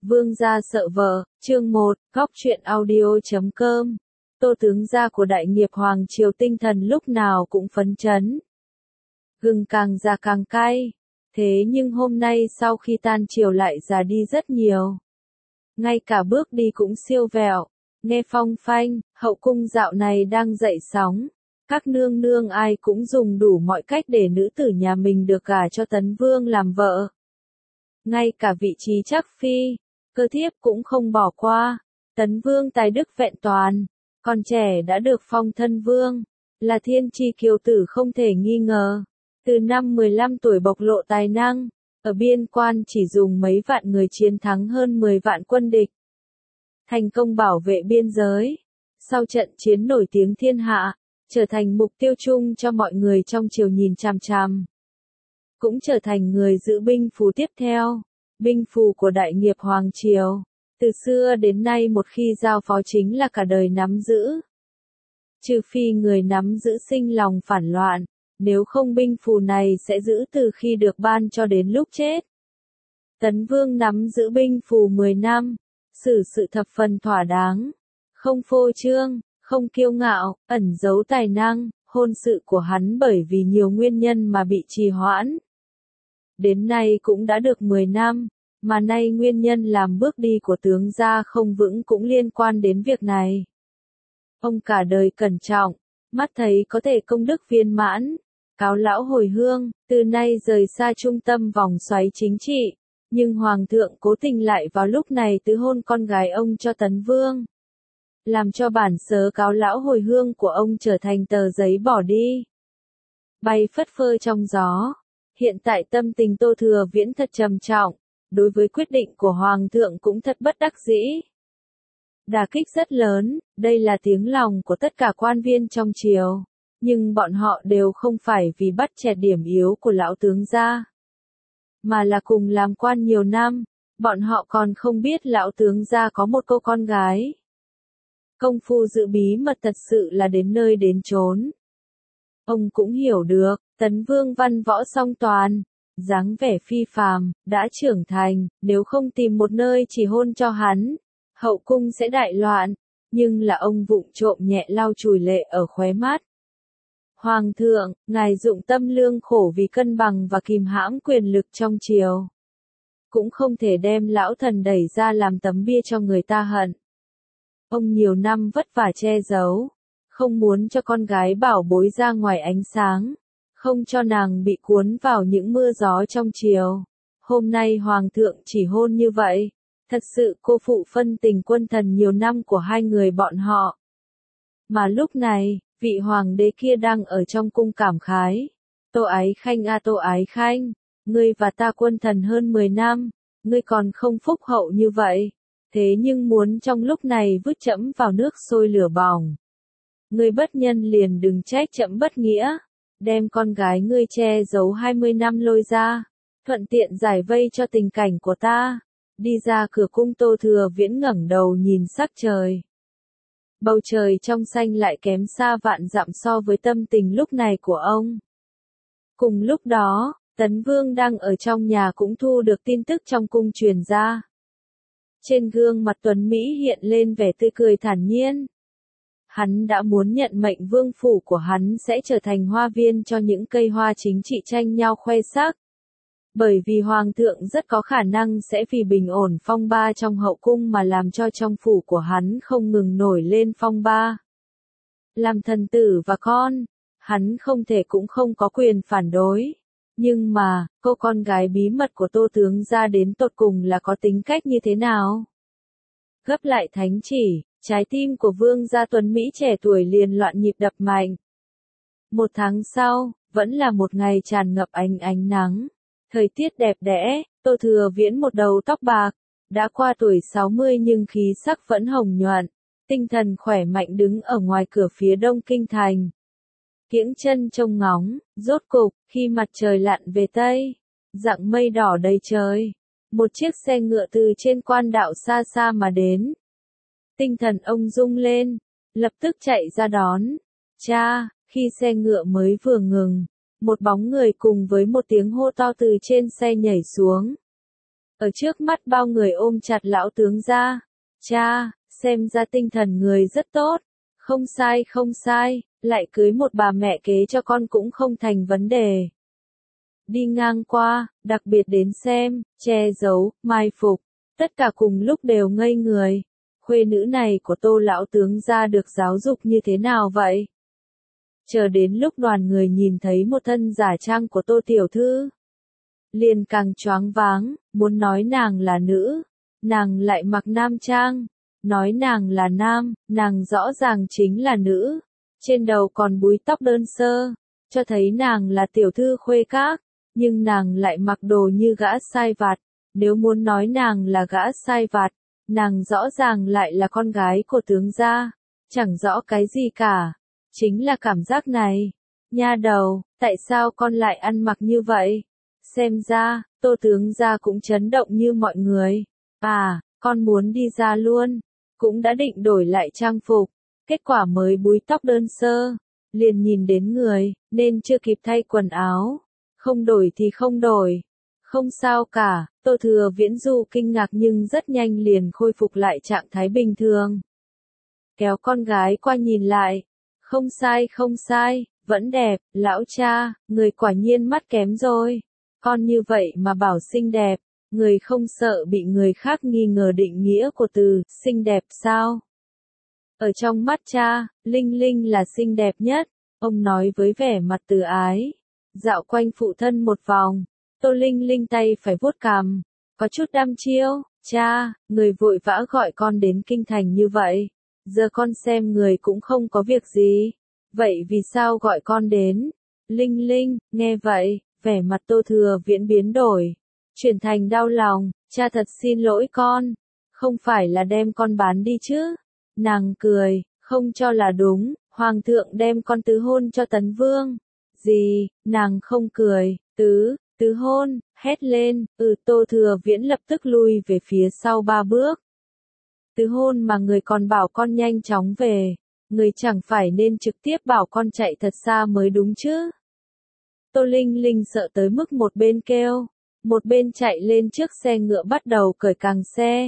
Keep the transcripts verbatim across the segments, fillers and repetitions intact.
Vương gia sợ vợ, chương một, góc truyện audio chấm com. Tô tướng gia của đại nghiệp Hoàng Triều tinh thần lúc nào cũng phấn chấn. Gừng càng già càng cay. Thế nhưng hôm nay sau khi tan triều lại già đi rất nhiều. Ngay cả bước đi cũng siêu vẹo. Nghe phong phanh, hậu cung dạo này đang dậy sóng. Các nương nương ai cũng dùng đủ mọi cách để nữ tử nhà mình được gả cho Tấn Vương làm vợ. Ngay cả vị trí chắc phi, cơ thiếp cũng không bỏ qua. Tấn Vương tài đức vẹn toàn, còn trẻ đã được phong thân vương, là thiên chi kiều tử không thể nghi ngờ. Từ năm mười lăm tuổi bộc lộ tài năng, ở biên quan chỉ dùng mấy vạn người chiến thắng hơn mười vạn quân địch. Thành công bảo vệ biên giới, sau trận chiến nổi tiếng thiên hạ, trở thành mục tiêu chung cho mọi người trong triều nhìn chằm chằm. Cũng trở thành người giữ binh phù tiếp theo, binh phù của đại nghiệp Hoàng Triều. Từ xưa đến nay một khi giao phó chính là cả đời nắm giữ. Trừ phi người nắm giữ sinh lòng phản loạn, nếu không binh phù này sẽ giữ từ khi được ban cho đến lúc chết. Tấn Vương nắm giữ binh phù mười năm, xử sự thập phần thỏa đáng, không phô trương, không kiêu ngạo, ẩn giấu tài năng, hôn sự của hắn bởi vì nhiều nguyên nhân mà bị trì hoãn. Đến nay cũng đã được mười năm, mà nay nguyên nhân làm bước đi của tướng gia không vững cũng liên quan đến việc này. Ông cả đời cẩn trọng, mắt thấy có thể công đức viên mãn, cáo lão hồi hương, từ nay rời xa trung tâm vòng xoáy chính trị, nhưng Hoàng thượng cố tình lại vào lúc này tứ hôn con gái ông cho Tấn Vương. Làm cho bản sớ cáo lão hồi hương của ông trở thành tờ giấy bỏ đi. Bay phất phơ trong gió. Hiện tại tâm tình Tô Thừa Viễn thật trầm trọng, đối với quyết định của Hoàng thượng cũng thật bất đắc dĩ. Đả kích rất lớn, đây là tiếng lòng của tất cả quan viên trong triều, nhưng bọn họ đều không phải vì bắt chẹt điểm yếu của lão tướng gia, mà là cùng làm quan nhiều năm, bọn họ còn không biết lão tướng gia có một cô con gái. Công phu giữ bí mật thật sự là đến nơi đến chốn. Ông cũng hiểu được, Tấn Vương văn võ song toàn, dáng vẻ phi phàm, đã trưởng thành, nếu không tìm một nơi chỉ hôn cho hắn, hậu cung sẽ đại loạn, nhưng là ông vụng trộm nhẹ lau chùi lệ ở khóe mắt. Hoàng thượng, ngài dụng tâm lương khổ vì cân bằng và kìm hãm quyền lực trong triều. Cũng không thể đem lão thần đẩy ra làm tấm bia cho người ta hận. Ông nhiều năm vất vả che giấu, không muốn cho con gái bảo bối ra ngoài ánh sáng, không cho nàng bị cuốn vào những mưa gió trong triều. Hôm nay Hoàng thượng chỉ hôn như vậy, thật sự cô phụ phân tình quân thần nhiều năm của hai người bọn họ. Mà lúc này, vị hoàng đế kia đang ở trong cung cảm khái. Tô Ái Khanh a Tô Ái Khanh, ngươi và ta quân thần hơn mười năm, ngươi còn không phúc hậu như vậy, thế nhưng muốn trong lúc này vứt trẫm vào nước sôi lửa bỏng. Ngươi bất nhân liền đừng trách trẫm bất nghĩa, đem con gái ngươi che giấu hai mươi năm lôi ra, thuận tiện giải vây cho tình cảnh của ta. Đi ra cửa cung Tô Thừa Viễn ngẩng đầu nhìn sắc trời. Bầu trời trong xanh lại kém xa vạn dặm so với tâm tình lúc này của ông. Cùng lúc đó, Tấn Vương đang ở trong nhà cũng thu được tin tức trong cung truyền ra. Trên gương mặt tuấn Mỹ hiện lên vẻ tươi cười thản nhiên. Hắn đã muốn nhận mệnh vương phủ của hắn sẽ trở thành hoa viên cho những cây hoa chính trị tranh nhau khoe sắc. Bởi vì Hoàng thượng rất có khả năng sẽ vì bình ổn phong ba trong hậu cung mà làm cho trong phủ của hắn không ngừng nổi lên phong ba. Làm thần tử và con, hắn không thể cũng không có quyền phản đối. Nhưng mà, cô con gái bí mật của Tô tướng gia đến tột cùng là có tính cách như thế nào? Gấp lại thánh chỉ, trái tim của vương gia tuấn Mỹ trẻ tuổi liền loạn nhịp đập mạnh. Một tháng sau, vẫn là một ngày tràn ngập ánh ánh nắng. Thời tiết đẹp đẽ, Tô Thừa Viễn một đầu tóc bạc, đã qua tuổi sáu mươi nhưng khí sắc vẫn hồng nhuận, tinh thần khỏe mạnh đứng ở ngoài cửa phía đông kinh thành. Kiễng chân trông ngóng, rốt cục, khi mặt trời lặn về tây, dặng mây đỏ đầy trời, một chiếc xe ngựa từ trên quan đạo xa xa mà đến. Tinh thần ông rung lên, lập tức chạy ra đón. Cha, khi xe ngựa mới vừa ngừng, một bóng người cùng với một tiếng hô to từ trên xe nhảy xuống. ở trước mắt bao người ôm chặt lão tướng gia. Cha, xem ra tinh thần người rất tốt. Không sai không sai, lại cưới một bà mẹ kế cho con cũng không thành vấn đề. Đi ngang qua, đặc biệt đến xem, che giấu, mai phục, tất cả cùng lúc đều ngây người. Khuê nữ này của Tô lão tướng gia được giáo dục như thế nào vậy? Chờ đến lúc đoàn người nhìn thấy một thân giả trang của Tô tiểu thư, liền càng choáng váng, muốn nói nàng là nữ, nàng lại mặc nam trang, nói nàng là nam, nàng rõ ràng chính là nữ, trên đầu còn búi tóc đơn sơ, cho thấy nàng là tiểu thư khuê các, nhưng nàng lại mặc đồ như gã sai vặt, nếu muốn nói nàng là gã sai vặt, nàng rõ ràng lại là con gái của tướng gia, chẳng rõ cái gì cả, chính là cảm giác này. Nha đầu, tại sao con lại ăn mặc như vậy? Xem ra, Tô tướng gia cũng chấn động như mọi người. À, con muốn đi ra luôn, cũng đã định đổi lại trang phục, kết quả mới búi tóc đơn sơ, liền nhìn đến người, nên chưa kịp thay quần áo, không đổi thì không đổi. Không sao cả, Tô Thừa Viễn dù kinh ngạc nhưng rất nhanh liền khôi phục lại trạng thái bình thường. Kéo con gái qua nhìn lại, không sai không sai, vẫn đẹp, lão cha, người quả nhiên mắt kém rồi. Con như vậy mà bảo xinh đẹp, người không sợ bị người khác nghi ngờ định nghĩa của từ xinh đẹp sao? Ở trong mắt cha, Linh Linh là xinh đẹp nhất, ông nói với vẻ mặt từ ái. Dạo quanh phụ thân một vòng, Tô Linh Linh tay phải vuốt cằm, có chút đăm chiêu. Cha, người vội vã gọi con đến kinh thành như vậy, giờ con xem người cũng không có việc gì, vậy vì sao gọi con đến? Linh Linh, nghe vậy, vẻ mặt Tô Thừa Viễn biến đổi, chuyển thành đau lòng. Cha thật xin lỗi con, không phải là đem con bán đi chứ? Nàng cười, không cho là đúng, hoàng thượng đem con tứ hôn cho Tấn Vương. Gì? Nàng không cười, tứ, tứ hôn, hét lên, ừ. Tô Thừa Viễn lập tức lui về phía sau ba bước. Tứ hôn mà người còn bảo con nhanh chóng về, người chẳng phải nên trực tiếp bảo con chạy thật xa mới đúng chứ? Tô Linh Linh sợ tới mức một bên kêu, một bên chạy lên trước xe ngựa bắt đầu cởi càng xe.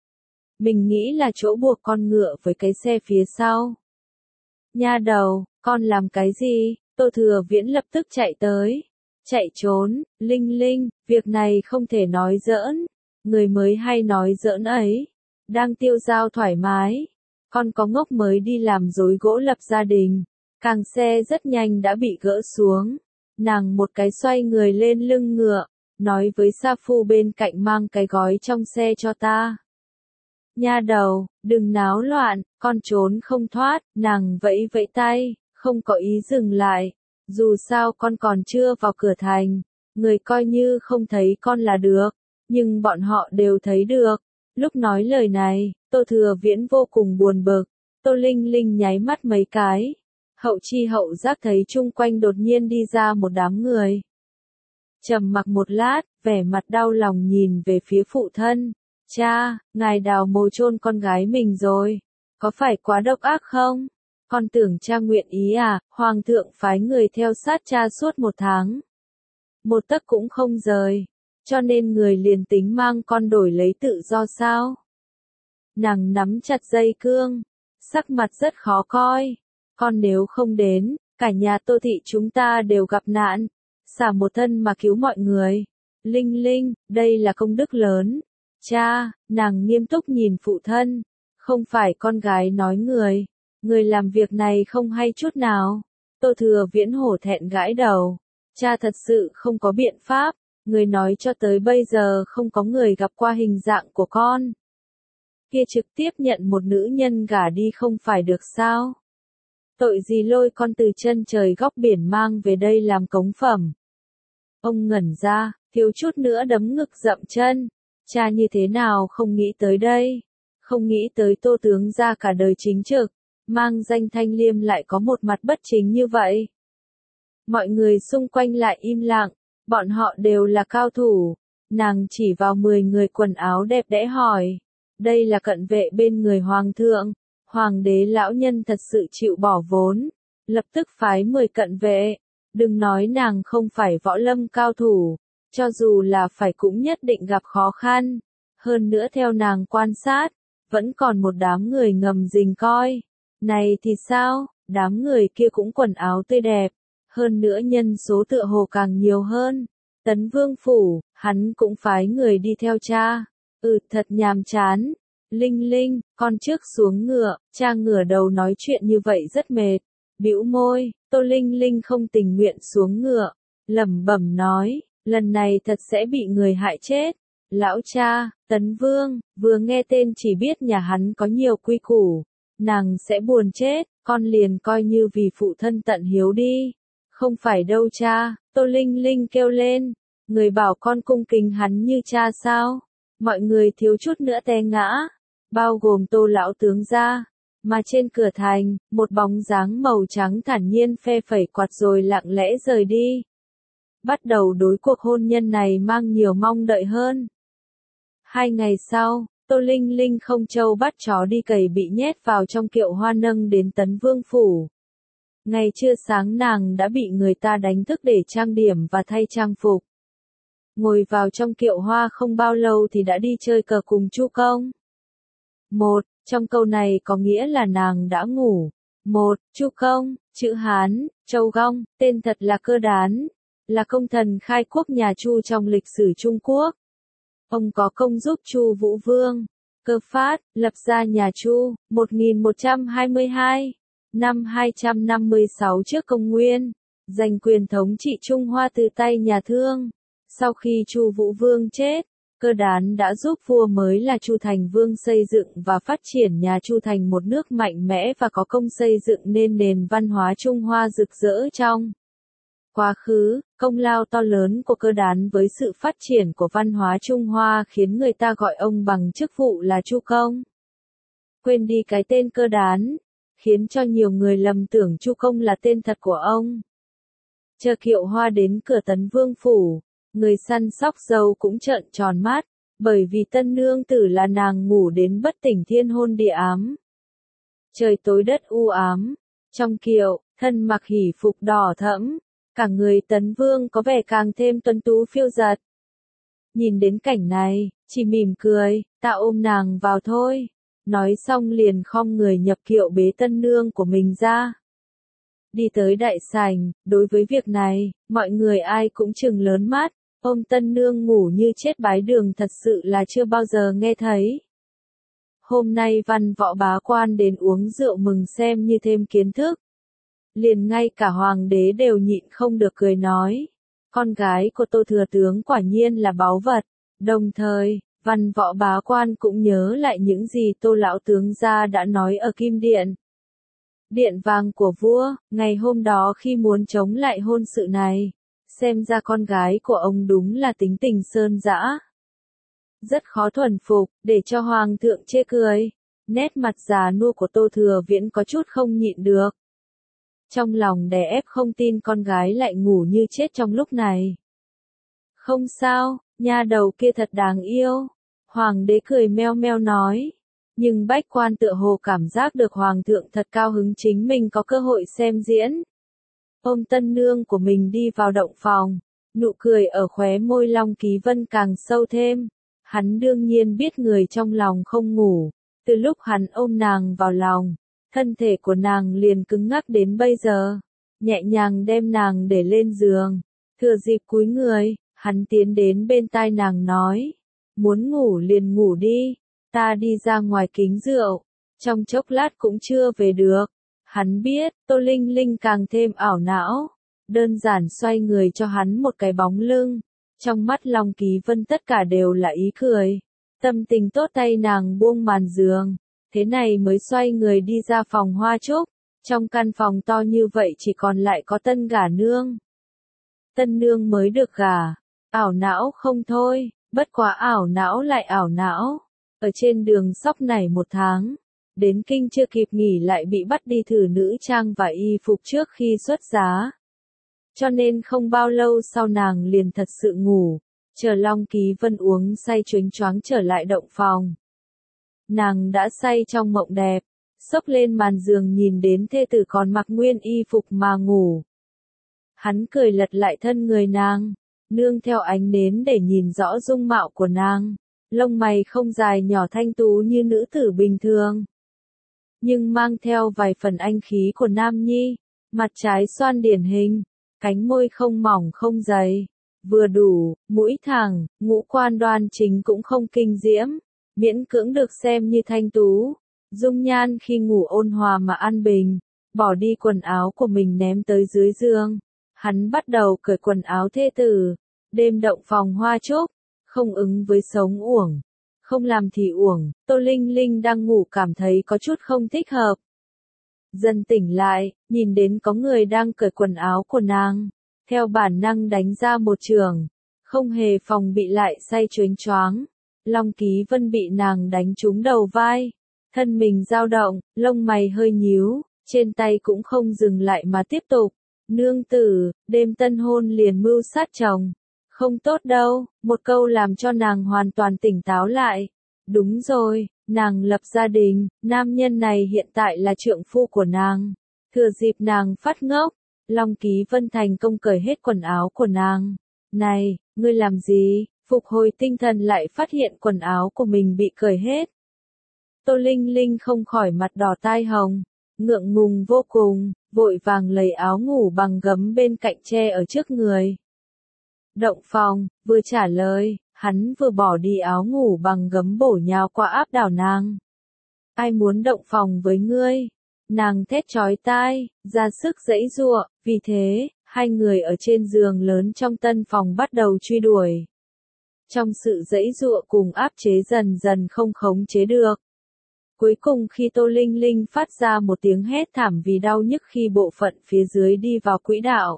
Mình nghĩ là chỗ buộc con ngựa với cái xe phía sau. Nha đầu, con làm cái gì? Tô Thừa Viễn lập tức chạy tới. Chạy trốn, Linh Linh, việc này không thể nói giỡn. Người mới hay nói giỡn ấy. Đang tiêu dao thoải mái. Con có ngốc mới đi làm rối gỗ lập gia đình. Càng xe rất nhanh đã bị gỡ xuống. Nàng một cái xoay người lên lưng ngựa, nói với sa phu bên cạnh mang cái gói trong xe cho ta. Nha đầu, đừng náo loạn, con trốn không thoát. Nàng vẫy vẫy tay, không có ý dừng lại. Dù sao con còn chưa vào cửa thành, người coi như không thấy con là được, nhưng bọn họ đều thấy được. Lúc nói lời này, Tô Thừa Viễn vô cùng buồn bực. Tô Linh Linh nháy mắt mấy cái, hậu chi hậu giác thấy chung quanh đột nhiên đi ra một đám người. Trầm mặc một lát, vẻ mặt đau lòng nhìn về phía phụ thân. Cha, ngài đào mồ chôn con gái mình rồi, có phải quá độc ác không? Con tưởng cha nguyện ý à? Hoàng thượng phái người theo sát cha suốt một tháng, một tấc cũng không rời, cho nên người liền tính mang con đổi lấy tự do sao? Nàng nắm chặt dây cương, sắc mặt rất khó coi. Con nếu không đến, cả nhà Tô thị chúng ta đều gặp nạn, xả một thân mà cứu mọi người. Linh Linh, đây là công đức lớn. Cha, nàng nghiêm túc nhìn phụ thân, không phải con gái nói người, người làm việc này không hay chút nào. Tô Thừa Viễn hổ thẹn gãi đầu, cha thật sự không có biện pháp, người nói cho tới bây giờ không có người gặp qua hình dạng của con. Kia trực tiếp nhận một nữ nhân gả đi không phải được sao? Tội gì lôi con từ chân trời góc biển mang về đây làm cống phẩm? Ông ngẩn ra, thiếu chút nữa đấm ngực dậm chân. Cha như thế nào không nghĩ tới đây? Không nghĩ tới Tô tướng gia cả đời chính trực, mang danh Thanh Liêm lại có một mặt bất chính như vậy. Mọi người xung quanh lại im lặng, bọn họ đều là cao thủ. Nàng chỉ vào mười người quần áo đẹp đẽ hỏi, đây là cận vệ bên người hoàng thượng. Hoàng đế lão nhân thật sự chịu bỏ vốn, lập tức phái mười cận vệ. Đừng nói nàng không phải võ lâm cao thủ, cho dù là phải cũng nhất định gặp khó khăn. Hơn nữa theo nàng quan sát, vẫn còn một đám người ngầm rình coi. Này thì sao, đám người kia cũng quần áo tươi đẹp, hơn nữa nhân số tựa hồ càng nhiều hơn. Tấn Vương phủ, hắn cũng phái người đi theo cha. Ừ, thật nhàm chán. Linh Linh, con trước xuống ngựa, cha ngửa đầu nói chuyện như vậy rất mệt. Bĩu môi, Tô Linh Linh không tình nguyện xuống ngựa, lẩm bẩm nói, lần này thật sẽ bị người hại chết. Lão cha, Tấn Vương, vừa nghe tên chỉ biết nhà hắn có nhiều quy củ, nàng sẽ buồn chết, con liền coi như vì phụ thân tận hiếu đi. Không phải đâu cha, Tô Linh Linh kêu lên, người bảo con cung kính hắn như cha sao? Mọi người thiếu chút nữa té ngã, bao gồm Tô lão tướng gia. Mà trên cửa thành, một bóng dáng màu trắng thản nhiên phe phẩy quạt rồi lặng lẽ rời đi. Bắt đầu đối cuộc hôn nhân này mang nhiều mong đợi hơn. Hai ngày sau, Tô Linh Linh không trâu bắt chó đi cày bị nhét vào trong kiệu hoa nâng đến Tấn Vương phủ. Ngày trưa sáng nàng đã bị người ta đánh thức để trang điểm và thay trang phục. Ngồi vào trong kiệu hoa không bao lâu thì đã đi chơi cờ cùng Chu Công. Một, trong câu này có nghĩa là nàng đã ngủ. Một, Chu Công, chữ Hán, Châu Gong, tên thật là Cơ Đán, là công thần khai quốc nhà Chu trong lịch sử Trung Quốc. Ông có công giúp Chu Vũ Vương, Cơ Phát, lập ra nhà Chu, một nghìn một trăm hai mươi hai, năm hai trăm năm mươi sáu trước công nguyên, giành quyền thống trị Trung Hoa từ tay nhà Thương. Sau khi Chu Vũ Vương chết, Cơ Đán đã giúp vua mới là Chu Thành Vương xây dựng và phát triển nhà Chu thành một nước mạnh mẽ và có công xây dựng nên nền văn hóa Trung Hoa rực rỡ trong quá khứ. Công lao to lớn của Cơ Đán với sự phát triển của văn hóa Trung Hoa khiến người ta gọi ông bằng chức vụ là Chu Công. Quên đi cái tên Cơ Đán, khiến cho nhiều người lầm tưởng Chu Công là tên thật của ông. Chờ kiệu hoa đến cửa Tấn Vương phủ, người săn sóc dâu cũng trợn tròn mắt, bởi vì tân nương tử là nàng ngủ đến bất tỉnh thiên hôn địa ám. Trời tối đất u ám, trong kiệu, thân mặc hỉ phục đỏ thẫm, cả người Tấn Vương có vẻ càng thêm tuấn tú phiêu dật. Nhìn đến cảnh này, chỉ mỉm cười, ta ôm nàng vào thôi. Nói xong liền khom người nhập kiệu bế tân nương của mình ra. Đi tới đại sảnh, đối với việc này, mọi người ai cũng trừng lớn mắt, ôm tân nương ngủ như chết bái đường thật sự là chưa bao giờ nghe thấy. Hôm nay văn võ bá quan đến uống rượu mừng xem như thêm kiến thức. Liền ngay cả hoàng đế đều nhịn không được cười nói, con gái của Tô thừa tướng quả nhiên là báu vật. Đồng thời, văn võ bá quan cũng nhớ lại những gì Tô lão tướng gia đã nói ở Kim Điện. Điện vàng của vua, ngày hôm đó khi muốn chống lại hôn sự này, xem ra con gái của ông đúng là tính tình sơn dã. Rất khó thuần phục, để cho hoàng thượng chê cười. Nét mặt già nua của Tô Thừa Viễn có chút không nhịn được. Trong lòng đè ép không tin con gái lại ngủ như chết trong lúc này. Không sao, nha đầu kia thật đáng yêu. Hoàng đế cười meo meo nói. Nhưng bách quan tựa hồ cảm giác được hoàng thượng thật cao hứng chính mình có cơ hội xem diễn. Ôm tân nương của mình đi vào động phòng, nụ cười ở khóe môi Long Ký Vân càng sâu thêm. Hắn đương nhiên biết người trong lòng không ngủ, từ lúc hắn ôm nàng vào lòng, thân thể của nàng liền cứng ngắc đến bây giờ. Nhẹ nhàng đem nàng để lên giường, thừa dịp cúi người, hắn tiến đến bên tai nàng nói, muốn ngủ liền ngủ đi, ta đi ra ngoài kính rượu, trong chốc lát cũng chưa về được. Hắn biết, Tô Linh Linh càng thêm ảo não, đơn giản xoay người cho hắn một cái bóng lưng. Trong mắt Long Ký Vân tất cả đều là ý cười, tâm tình tốt tay nàng buông màn giường, thế này mới xoay người đi ra phòng hoa trúc. Trong căn phòng to như vậy chỉ còn lại có tân gả nương. Tân nương mới được gả, ảo não không thôi, bất quá ảo não lại ảo não. Ở trên đường sóc này một tháng, đến kinh chưa kịp nghỉ lại bị bắt đi thử nữ trang và y phục trước khi xuất giá. Cho nên không bao lâu sau nàng liền thật sự ngủ, chờ Long Ký Vân uống say choáng choáng trở lại động phòng. Nàng đã say trong mộng đẹp, xốc lên màn giường nhìn đến thê tử còn mặc nguyên y phục mà ngủ. Hắn cười lật lại thân người nàng, nương theo ánh nến để nhìn rõ dung mạo của nàng. Lông mày không dài nhỏ thanh tú như nữ tử bình thường, nhưng mang theo vài phần anh khí của nam nhi, mặt trái xoan điển hình, cánh môi không mỏng không dày, vừa đủ, mũi thẳng, ngũ quan đoan chính cũng không kinh diễm, miễn cưỡng được xem như thanh tú. Dung nhan khi ngủ ôn hòa mà an bình, bỏ đi quần áo của mình ném tới dưới giường. Hắn bắt đầu cởi quần áo thê tử, đêm động phòng hoa trúc, không ứng với sống uổng. Không làm thì uổng, Tô Linh Linh đang ngủ cảm thấy có chút không thích hợp. Dần tỉnh lại, nhìn đến có người đang cởi quần áo của nàng, theo bản năng đánh ra một trường, không hề phòng bị lại say choáng choáng. Long Ký Vân bị nàng đánh trúng đầu vai, thân mình dao động, lông mày hơi nhíu, trên tay cũng không dừng lại mà tiếp tục. Nương tử, đêm tân hôn liền mưu sát chồng. Không tốt đâu, một câu làm cho nàng hoàn toàn tỉnh táo lại. Đúng rồi, nàng lập gia đình, nam nhân này hiện tại là trượng phu của nàng. Thừa dịp nàng phát ngốc, Long Ký Vân thành công cởi hết quần áo của nàng. Này, ngươi làm gì? Phục hồi tinh thần lại phát hiện quần áo của mình bị cởi hết. Tô Linh Linh không khỏi mặt đỏ tai hồng, ngượng ngùng vô cùng, vội vàng lấy áo ngủ bằng gấm bên cạnh che ở trước người. Động phòng, vừa trả lời, hắn vừa bỏ đi áo ngủ bằng gấm bổ nhào qua áp đảo nàng. Ai muốn động phòng với ngươi? Nàng thét chói tai, ra sức giãy giụa, vì thế, hai người ở trên giường lớn trong tân phòng bắt đầu truy đuổi. Trong sự giãy giụa cùng áp chế dần dần không khống chế được. Cuối cùng khi Tô Linh Linh phát ra một tiếng hét thảm vì đau nhức khi bộ phận phía dưới đi vào quỹ đạo,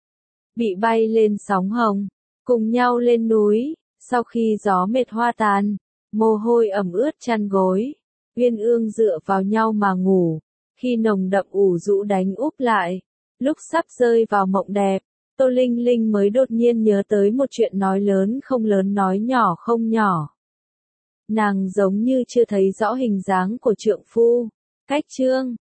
bị bay lên sóng hồng, cùng nhau lên núi, sau khi gió mệt hoa tàn, mồ hôi ẩm ướt chăn gối, uyên ương dựa vào nhau mà ngủ, khi nồng đậm ủ rũ đánh úp lại, lúc sắp rơi vào mộng đẹp, Tô Linh Linh mới đột nhiên nhớ tới một chuyện nói lớn không lớn nói nhỏ không nhỏ. Nàng giống như chưa thấy rõ hình dáng của trượng phu. Cách chương